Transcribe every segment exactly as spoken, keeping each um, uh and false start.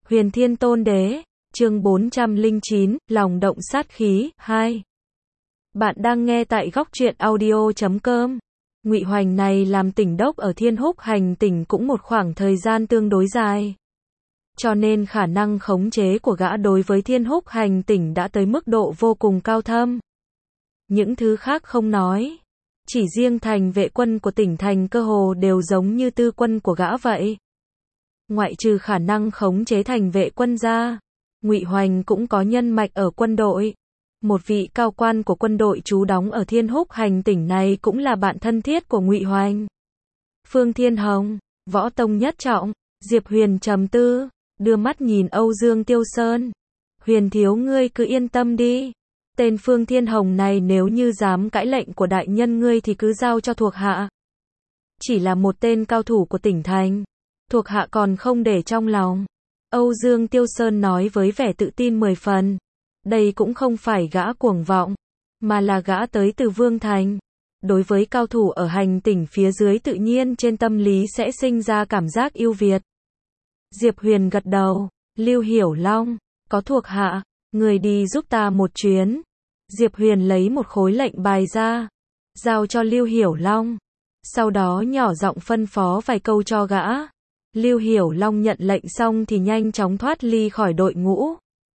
Huyền Thiên Tôn Đế, chương bốn trăm lẻ chín, lòng động sát khí, hai. Bạn đang nghe tại góc truyện audio chấm com. Ngụy Hoành này làm tỉnh đốc ở Thiên Húc hành tỉnh cũng một khoảng thời gian tương đối dài. Cho nên khả năng khống chế của gã đối với Thiên Húc hành tỉnh đã tới mức độ vô cùng cao thâm. Những thứ khác không nói. Chỉ riêng thành vệ quân của tỉnh thành cơ hồ đều giống như tư quân của gã vậy. Ngoại trừ khả năng khống chế thành vệ quân ra, Ngụy Hoành cũng có nhân mạch ở quân đội. Một vị cao quan của quân đội trú đóng ở Thiên Húc hành tỉnh này cũng là bạn thân thiết của Ngụy Hoành. Phương Thiên Hồng, Võ Tông Nhất Trọng, Diệp Huyền trầm tư, đưa mắt nhìn Âu Dương Tiêu Sơn. Huyền thiếu ngươi cứ yên tâm đi. Tên Phương Thiên Hồng này nếu như dám cãi lệnh của đại nhân ngươi thì cứ giao cho thuộc hạ. Chỉ là một tên cao thủ của tỉnh thành, thuộc hạ còn không để trong lòng. Âu Dương Tiêu Sơn nói với vẻ tự tin mười phần. Đây cũng không phải gã cuồng vọng, mà là gã tới từ Vương Thành. Đối với cao thủ ở hành tỉnh phía dưới tự nhiên trên tâm lý sẽ sinh ra cảm giác ưu việt. Diệp Huyền gật đầu, Lưu Hiểu Long, có thuộc hạ, người đi giúp ta một chuyến. Diệp Huyền lấy một khối lệnh bài ra, giao cho Lưu Hiểu Long. Sau đó nhỏ giọng phân phó vài câu cho gã. Lưu Hiểu Long nhận lệnh xong thì nhanh chóng thoát ly khỏi đội ngũ,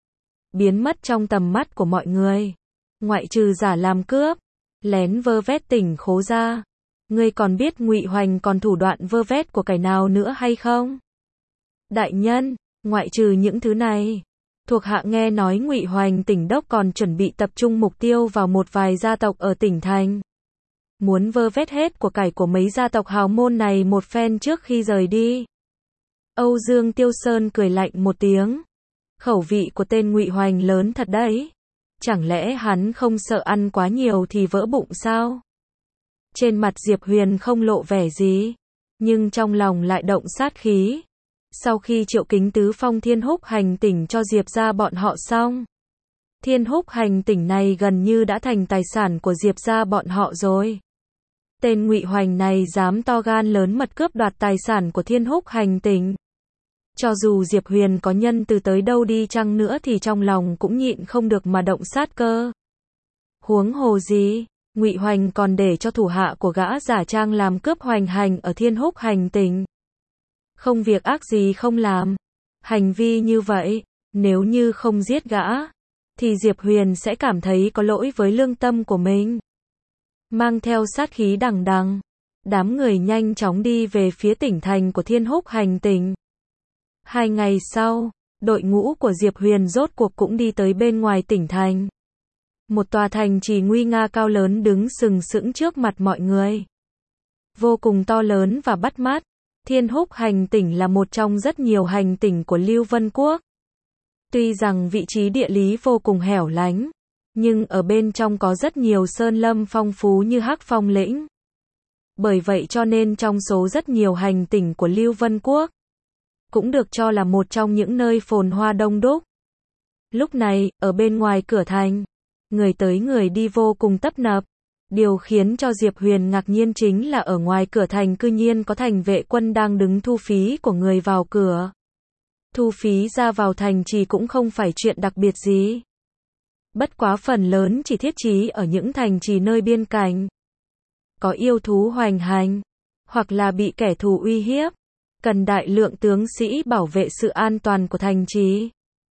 biến mất trong tầm mắt của mọi người. Ngoại trừ giả làm cướp, lén vơ vét tỉnh khố ra, ngươi còn biết Ngụy Hoành còn thủ đoạn vơ vét của kẻ nào nữa hay không? Đại nhân, ngoại trừ những thứ này, thuộc hạ nghe nói Ngụy Hoành tỉnh đốc còn chuẩn bị tập trung mục tiêu vào một vài gia tộc ở tỉnh thành. Muốn vơ vét hết của cải của mấy gia tộc hào môn này một phen trước khi rời đi. Âu Dương Tiêu Sơn cười lạnh một tiếng. Khẩu vị của tên Ngụy Hoành lớn thật đấy. Chẳng lẽ hắn không sợ ăn quá nhiều thì vỡ bụng sao? Trên mặt Diệp Huyền không lộ vẻ gì, nhưng trong lòng lại động sát khí. Sau khi Triệu Kính Tứ phong Thiên Húc hành tỉnh cho Diệp gia bọn họ xong, Thiên Húc hành tỉnh này gần như đã thành tài sản của Diệp gia bọn họ rồi. Tên Ngụy Hoành này dám to gan lớn mật cướp đoạt tài sản của Thiên Húc hành tỉnh. Cho dù Diệp Huyền có nhân từ tới đâu đi chăng nữa thì trong lòng cũng nhịn không được mà động sát cơ. Huống hồ gì, Ngụy Hoành còn để cho thủ hạ của gã giả trang làm cướp hoành hành ở Thiên Húc hành tỉnh. Không việc ác gì không làm. Hành vi như vậy, nếu như không giết gã, thì Diệp Huyền sẽ cảm thấy có lỗi với lương tâm của mình. Mang theo sát khí đằng đằng, đám người nhanh chóng đi về phía tỉnh thành của Thiên Húc hành tỉnh. Hai ngày sau, đội ngũ của Diệp Huyền rốt cuộc cũng đi tới bên ngoài tỉnh thành. Một tòa thành trì nguy nga cao lớn đứng sừng sững trước mặt mọi người. Vô cùng to lớn và bắt mắt. Thiên Húc hành tỉnh là một trong rất nhiều hành tỉnh của Lưu Vân Quốc. Tuy rằng vị trí địa lý vô cùng hẻo lánh, nhưng ở bên trong có rất nhiều sơn lâm phong phú như Hắc Phong lĩnh. Bởi vậy cho nên trong số rất nhiều hành tỉnh của Lưu Vân Quốc, cũng được cho là một trong những nơi phồn hoa đông đúc. Lúc này, ở bên ngoài cửa thành, người tới người đi vô cùng tấp nập. Điều khiến cho Diệp Huyền ngạc nhiên chính là ở ngoài cửa thành cư nhiên có thành vệ quân đang đứng thu phí của người vào cửa. Thu phí ra vào thành trì cũng không phải chuyện đặc biệt gì. Bất quá phần lớn chỉ thiết trí ở những thành trì nơi biên cảnh. Có yêu thú hoành hành, hoặc là bị kẻ thù uy hiếp. Cần đại lượng tướng sĩ bảo vệ sự an toàn của thành trì.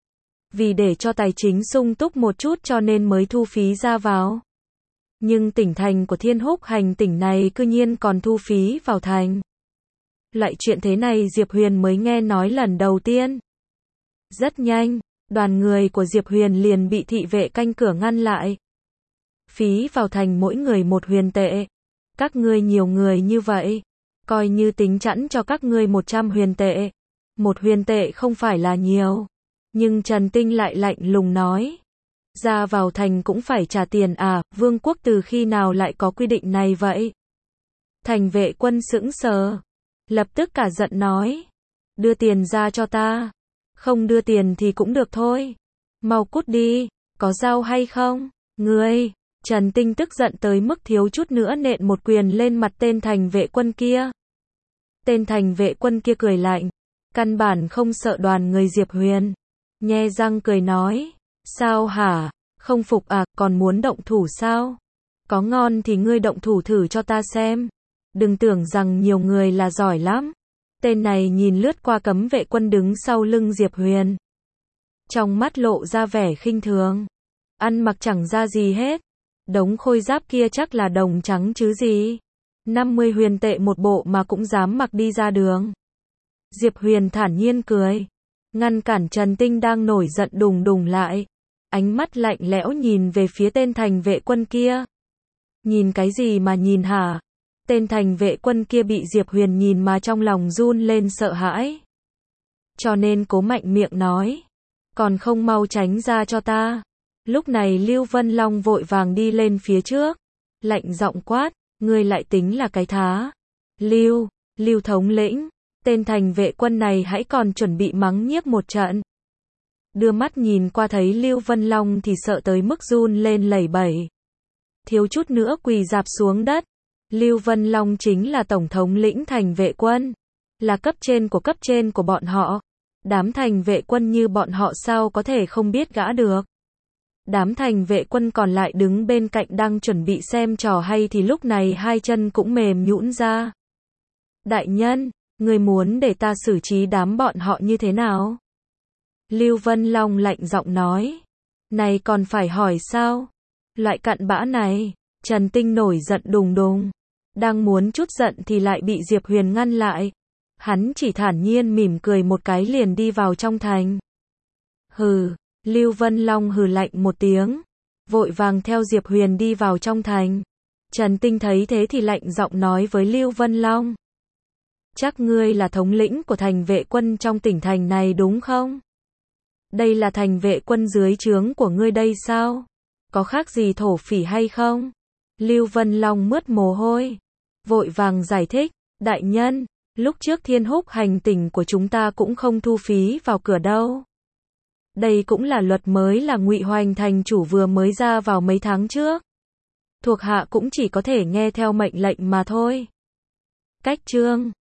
Vì để cho tài chính sung túc một chút cho nên mới thu phí ra vào. Nhưng tỉnh thành của Thiên Húc hành tỉnh này cư nhiên còn thu phí vào thành. Loại chuyện thế này Diệp Huyền mới nghe nói lần đầu tiên. Rất nhanh, đoàn người của Diệp Huyền liền bị thị vệ canh cửa ngăn lại. Phí vào thành mỗi người một huyền tệ. Các ngươi nhiều người như vậy, coi như tính chẵn cho các ngươi một trăm huyền tệ. Một huyền tệ không phải là nhiều. Nhưng Trần Tinh lại lạnh lùng nói. Ra vào thành cũng phải trả tiền à, Vương quốc từ khi nào lại có quy định này vậy? Thành vệ quân sững sờ, lập tức cả giận nói. Đưa tiền ra cho ta. Không đưa tiền thì cũng được thôi. Mau cút đi, có dao hay không? Ngươi, Trần Tinh tức giận tới mức thiếu chút nữa nện một quyền lên mặt tên thành vệ quân kia. Tên thành vệ quân kia cười lạnh. Căn bản không sợ đoàn người Diệp Huyền. Nhe răng cười nói. Sao hả? Không phục à, còn muốn động thủ sao? Có ngon thì ngươi động thủ thử cho ta xem. Đừng tưởng rằng nhiều người là giỏi lắm. Tên này nhìn lướt qua cấm vệ quân đứng sau lưng Diệp Huyền. Trong mắt lộ ra vẻ khinh thường. Ăn mặc chẳng ra gì hết. Đống khôi giáp kia chắc là đồng trắng chứ gì. năm mươi huyền tệ một bộ mà cũng dám mặc đi ra đường. Diệp Huyền thản nhiên cười. Ngăn cản Trần Tinh đang nổi giận đùng đùng lại. Ánh mắt lạnh lẽo nhìn về phía tên thành vệ quân kia. Nhìn cái gì mà nhìn hả? Tên thành vệ quân kia bị Diệp Huyền nhìn mà trong lòng run lên sợ hãi. Cho nên cố mạnh miệng nói. Còn không mau tránh ra cho ta. Lúc này Lưu Vân Long vội vàng đi lên phía trước. Lạnh giọng quát. Ngươi lại tính là cái thá. Lưu, Lưu thống lĩnh. Tên thành vệ quân này hãy còn chuẩn bị mắng nhiếc một trận. Đưa mắt nhìn qua thấy Lưu Vân Long thì sợ tới mức run lên lẩy bẩy. Thiếu chút nữa quỳ rạp xuống đất. Lưu Vân Long chính là tổng thống lĩnh thành vệ quân. Là cấp trên của cấp trên của bọn họ. Đám thành vệ quân như bọn họ sao có thể không biết gã được. Đám thành vệ quân còn lại đứng bên cạnh đang chuẩn bị xem trò hay thì lúc này hai chân cũng mềm nhũn ra. Đại nhân, người muốn để ta xử trí đám bọn họ như thế nào? Lưu Vân Long lạnh giọng nói. Này còn phải hỏi sao? Loại cặn bã này. Trần Tinh nổi giận đùng đùng. Đang muốn chút giận thì lại bị Diệp Huyền ngăn lại. Hắn chỉ thản nhiên mỉm cười một cái liền đi vào trong thành. Hừ, Lưu Vân Long hừ lạnh một tiếng. Vội vàng theo Diệp Huyền đi vào trong thành. Trần Tinh thấy thế thì lạnh giọng nói với Lưu Vân Long. Chắc ngươi là thống lĩnh của thành vệ quân trong tỉnh thành này đúng không? Đây là thành vệ quân dưới trướng của ngươi đây sao? Có khác gì thổ phỉ hay không? Lưu Vân Long mướt mồ hôi. Vội vàng giải thích. Đại nhân, lúc trước Thiên Húc hành tỉnh của chúng ta cũng không thu phí vào cửa đâu. Đây cũng là luật mới là Ngụy Hoành thành chủ vừa mới ra vào mấy tháng trước. Thuộc hạ cũng chỉ có thể nghe theo mệnh lệnh mà thôi. Cách chương